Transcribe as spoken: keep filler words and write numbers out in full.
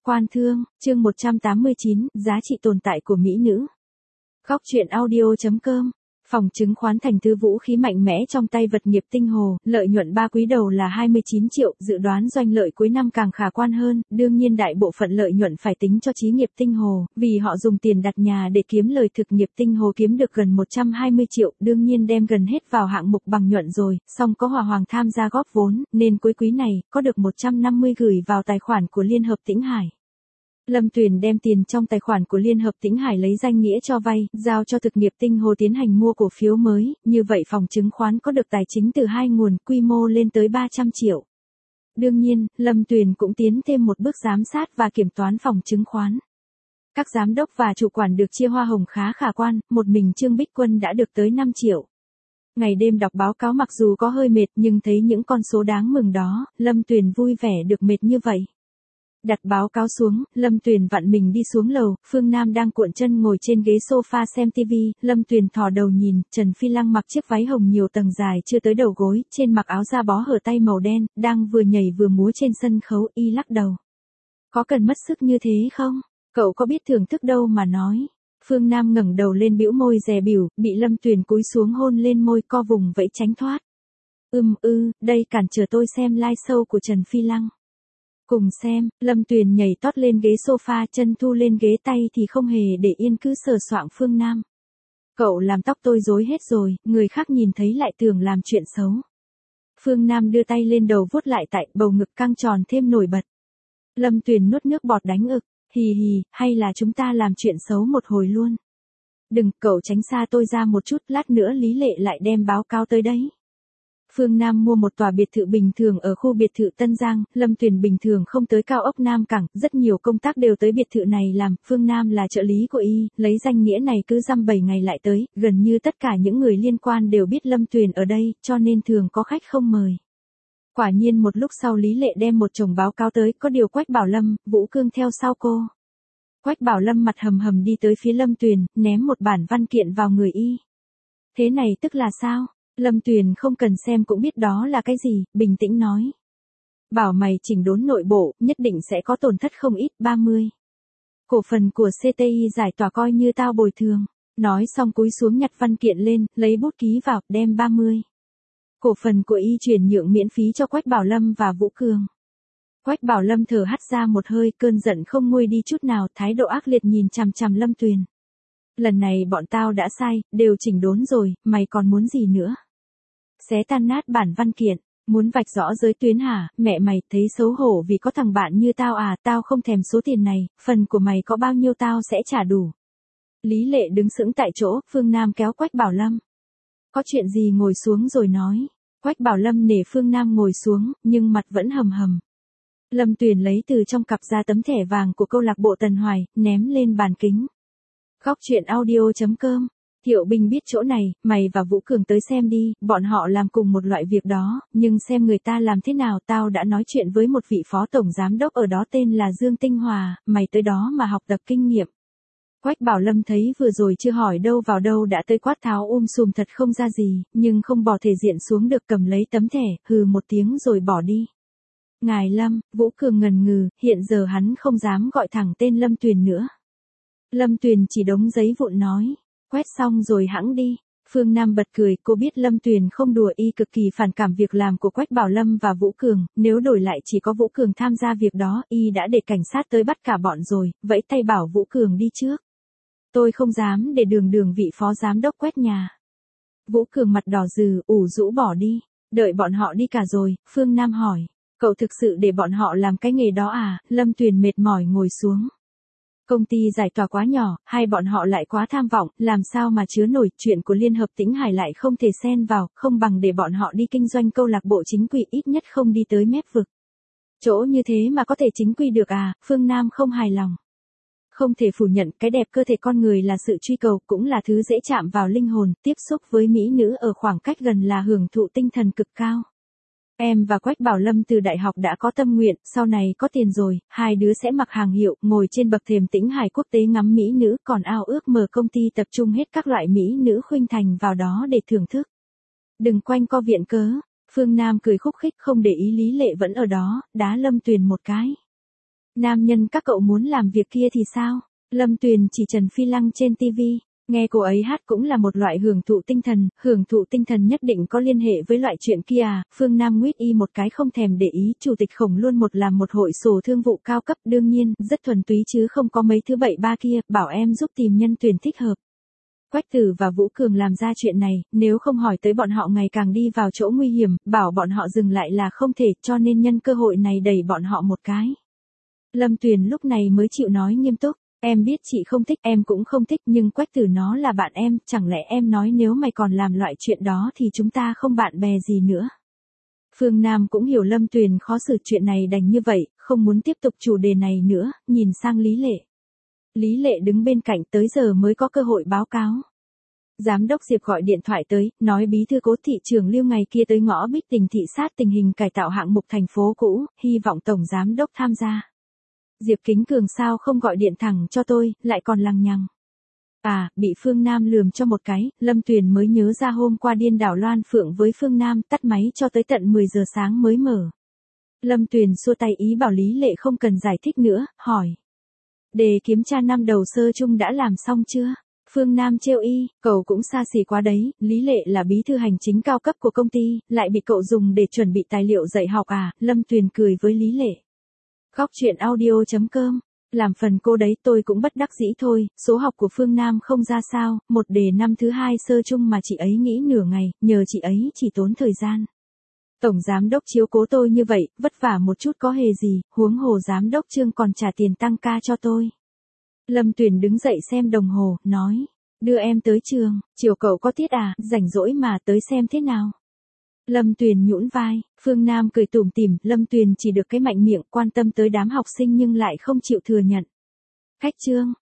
Quan Thương, chương một trăm tám mươi chín, giá trị tồn tại của mỹ nữ. Góc truyện audio chấm com. Phòng chứng khoán Thành Thư vũ khí mạnh mẽ trong tay vật nghiệp tinh hồ, lợi nhuận ba quý đầu là hai mươi chín triệu, dự đoán doanh lợi cuối năm càng khả quan hơn, đương nhiên đại bộ phận lợi nhuận phải tính cho Chí Nghiệp Tinh Hồ, vì họ dùng tiền đặt nhà để kiếm lời. Thực nghiệp Tinh Hồ kiếm được gần một trăm hai mươi triệu, đương nhiên đem gần hết vào hạng mục bằng nhuận rồi, song có Hòa Hoàng tham gia góp vốn, nên cuối quý này, có được một trăm năm mươi gửi vào tài khoản của Liên Hợp Tĩnh Hải. Lâm Tuyền đem tiền trong tài khoản của Liên Hợp Tĩnh Hải lấy danh nghĩa cho vay, giao cho Thực nghiệp Tinh Hồ tiến hành mua cổ phiếu mới, như vậy phòng chứng khoán có được tài chính từ hai nguồn, quy mô lên tới ba trăm triệu. Đương nhiên, Lâm Tuyền cũng tiến thêm một bước giám sát và kiểm toán phòng chứng khoán. Các giám đốc và chủ quản được chia hoa hồng khá khả quan, một mình Trương Bích Quân đã được tới năm triệu. Ngày đêm đọc báo cáo mặc dù có hơi mệt nhưng thấy những con số đáng mừng đó, Lâm Tuyền vui vẻ được mệt như vậy. Đặt báo cáo xuống, Lâm Tuyền vặn mình đi xuống lầu, Phương Nam đang cuộn chân ngồi trên ghế sofa xem tivi, Lâm Tuyền thò đầu nhìn, Trần Phi Lăng mặc chiếc váy hồng nhiều tầng dài chưa tới đầu gối, trên mặc áo da bó hở tay màu đen, đang vừa nhảy vừa múa trên sân khấu, y lắc đầu. Có cần mất sức như thế không? Cậu có biết thưởng thức đâu mà nói. Phương Nam ngẩng đầu lên bĩu môi dè bỉu, bị Lâm Tuyền cúi xuống hôn lên môi co vùng vẫy tránh thoát. Ừm ư, đây cản trở tôi xem live show của Trần Phi Lăng. Cùng xem, Lâm Tuyền nhảy tót lên ghế sofa, chân thu lên ghế, tay thì không hề để yên cứ sờ soạng Phương Nam. Cậu làm tóc tôi rối hết rồi, người khác nhìn thấy lại tưởng làm chuyện xấu. Phương Nam đưa tay lên đầu vuốt lại tại bầu ngực căng tròn thêm nổi bật. Lâm Tuyền nuốt nước bọt đánh ực, hì hì, hay là chúng ta làm chuyện xấu một hồi luôn. Đừng, cậu tránh xa tôi ra một chút, lát nữa Lý Lệ lại đem báo cáo tới đấy. Phương Nam mua một tòa biệt thự bình thường ở khu biệt thự Tân Giang, Lâm Tuyền bình thường không tới cao ốc Nam Cảng, rất nhiều công tác đều tới biệt thự này làm, Phương Nam là trợ lý của y, lấy danh nghĩa này cứ dăm bảy ngày lại tới, gần như tất cả những người liên quan đều biết Lâm Tuyền ở đây, cho nên thường có khách không mời. Quả nhiên một lúc sau Lý Lệ đem một chồng báo cáo tới, có điều Quách Bảo Lâm, Vũ Cương theo sau cô. Quách Bảo Lâm mặt hầm hầm đi tới phía Lâm Tuyền, ném một bản văn kiện vào người y. Thế này tức là sao? Lâm Tuyền không cần xem cũng biết đó là cái gì, bình tĩnh nói. Bảo mày chỉnh đốn nội bộ, nhất định sẽ có tổn thất không ít, ba mươi. Cổ phần của xê tê i giải tỏa coi như tao bồi thường. Nói xong cúi xuống nhặt văn kiện lên, lấy bút ký vào, đem ba mươi. Cổ phần của y chuyển nhượng miễn phí cho Quách Bảo Lâm và Vũ Cường. Quách Bảo Lâm thở hắt ra một hơi, cơn giận không nguôi đi chút nào, thái độ ác liệt nhìn chằm chằm Lâm Tuyền. Lần này bọn tao đã sai, đều chỉnh đốn rồi, mày còn muốn gì nữa? Xé tan nát bản văn kiện, muốn vạch rõ giới tuyến hả? Mẹ mày thấy xấu hổ vì có thằng bạn như tao à? Tao không thèm số tiền này, phần của mày có bao nhiêu tao sẽ trả đủ. Lý Lệ đứng sững tại chỗ, Phương Nam kéo Quách Bảo Lâm. Có chuyện gì ngồi xuống rồi nói. Quách Bảo Lâm nể Phương Nam ngồi xuống, nhưng mặt vẫn hầm hầm. Lâm Tuyền lấy từ trong cặp ra tấm thẻ vàng của câu lạc bộ Tần Hoài, ném lên bàn kính. Góc truyện audio chấm com. Thiệu Bình biết chỗ này, mày và Vũ Cường tới xem đi, bọn họ làm cùng một loại việc đó, nhưng xem người ta làm thế nào. Tao đã nói chuyện với một vị phó tổng giám đốc ở đó tên là Dương Tinh Hòa, mày tới đó mà học tập kinh nghiệm. Quách Bảo Lâm thấy vừa rồi chưa hỏi đâu vào đâu đã tới quát tháo um sùm thật không ra gì, nhưng không bỏ thể diện xuống được, cầm lấy tấm thẻ, hừ một tiếng rồi bỏ đi. Ngài Lâm, Vũ Cường ngần ngừ, hiện giờ hắn không dám gọi thẳng tên Lâm Tuyền nữa. Lâm Tuyền chỉ đống giấy vụn nói. Quét xong rồi hẵng đi. Phương Nam bật cười, cô biết Lâm Tuyền không đùa, y cực kỳ phản cảm việc làm của Quách Bảo Lâm và Vũ Cường, nếu đổi lại chỉ có Vũ Cường tham gia việc đó, y đã để cảnh sát tới bắt cả bọn rồi, vẫy tay bảo Vũ Cường đi trước. Tôi không dám để đường đường vị phó giám đốc quét nhà. Vũ Cường mặt đỏ rừ, ủ rũ bỏ đi. Đợi bọn họ đi cả rồi, Phương Nam hỏi, cậu thực sự để bọn họ làm cái nghề đó à? Lâm Tuyền mệt mỏi ngồi xuống. Công ty giải tỏa quá nhỏ, hay bọn họ lại quá tham vọng, làm sao mà chứa nổi, chuyện của Liên Hợp Tĩnh Hải lại không thể xen vào, không bằng để bọn họ đi kinh doanh câu lạc bộ chính quy, ít nhất không đi tới mép vực. Chỗ như thế mà có thể chính quy được à? Phương Nam không hài lòng. Không thể phủ nhận, cái đẹp cơ thể con người là sự truy cầu, cũng là thứ dễ chạm vào linh hồn, tiếp xúc với mỹ nữ ở khoảng cách gần là hưởng thụ tinh thần cực cao. Em và Quách Bảo Lâm từ đại học đã có tâm nguyện, sau này có tiền rồi, hai đứa sẽ mặc hàng hiệu, ngồi trên bậc thềm Tĩnh Hải quốc tế ngắm mỹ nữ, còn ao ước mở công ty tập trung hết các loại mỹ nữ khuynh thành vào đó để thưởng thức. Đừng quanh co viện cớ. Phương Nam cười khúc khích, không để ý Lý Lệ vẫn ở đó, đá Lâm Tuyền một cái. Nam nhân các cậu muốn làm việc kia thì sao? Lâm Tuyền chỉ Trần Phi Lăng trên tivi. Nghe cô ấy hát cũng là một loại hưởng thụ tinh thần, hưởng thụ tinh thần nhất định có liên hệ với loại chuyện kia à, Phương Nam nguyết y một cái không thèm để ý, chủ tịch Khổng luôn một làm một hội sổ thương vụ cao cấp, đương nhiên, rất thuần túy chứ không có mấy thứ bậy ba kia, bảo em giúp tìm nhân tuyển thích hợp. Quách Tử và Vũ Cường làm ra chuyện này, nếu không hỏi tới bọn họ ngày càng đi vào chỗ nguy hiểm, bảo bọn họ dừng lại là không thể, cho nên nhân cơ hội này đẩy bọn họ một cái. Lâm Tuyền lúc này mới chịu nói nghiêm túc. Em biết chị không thích, em cũng không thích, nhưng Quách Tử nó là bạn em, chẳng lẽ em nói nếu mày còn làm loại chuyện đó thì chúng ta không bạn bè gì nữa. Phương Nam cũng hiểu Lâm Tuyền khó xử, chuyện này đành như vậy, không muốn tiếp tục chủ đề này nữa, nhìn sang Lý Lệ. Lý Lệ đứng bên cạnh tới giờ mới có cơ hội báo cáo. Giám đốc Diệp gọi điện thoại tới, nói bí thư Cố thị trưởng Lưu ngày kia tới ngõ Bích Tình thị sát tình hình cải tạo hạng mục thành phố cũ, hy vọng tổng giám đốc tham gia. Diệp Kính Cường sao không gọi điện thẳng cho tôi, lại còn lằng nhằng. À, bị Phương Nam lườm cho một cái, Lâm Tuyền mới nhớ ra hôm qua điên đảo Loan Phượng với Phương Nam, tắt máy cho tới tận mười giờ sáng mới mở. Lâm Tuyền xua tay ý bảo Lý Lệ không cần giải thích nữa, hỏi. Đề kiểm tra năm đầu sơ chung đã làm xong chưa? Phương Nam trêu y, cậu cũng xa xỉ quá đấy, Lý Lệ là bí thư hành chính cao cấp của công ty, lại bị cậu dùng để chuẩn bị tài liệu dạy học à, Lâm Tuyền cười với Lý Lệ. Khóc chuyện audio chấm com, làm phần cô đấy tôi cũng bất đắc dĩ thôi, số học của Phương Nam không ra sao, một đề năm thứ hai sơ chung mà chị ấy nghĩ nửa ngày, nhờ chị ấy chỉ tốn thời gian. Tổng giám đốc chiếu cố tôi như vậy, vất vả một chút có hề gì, huống hồ giám đốc Trương còn trả tiền tăng ca cho tôi. Lâm Tuyền đứng dậy xem đồng hồ, nói, đưa em tới trường, chiều cậu có tiết à, rảnh rỗi mà tới xem thế nào. Lâm Tuyền nhũn vai, Phương Nam cười tủm tỉm, Lâm Tuyền chỉ được cái mạnh miệng quan tâm tới đám học sinh nhưng lại không chịu thừa nhận. Khách Trương,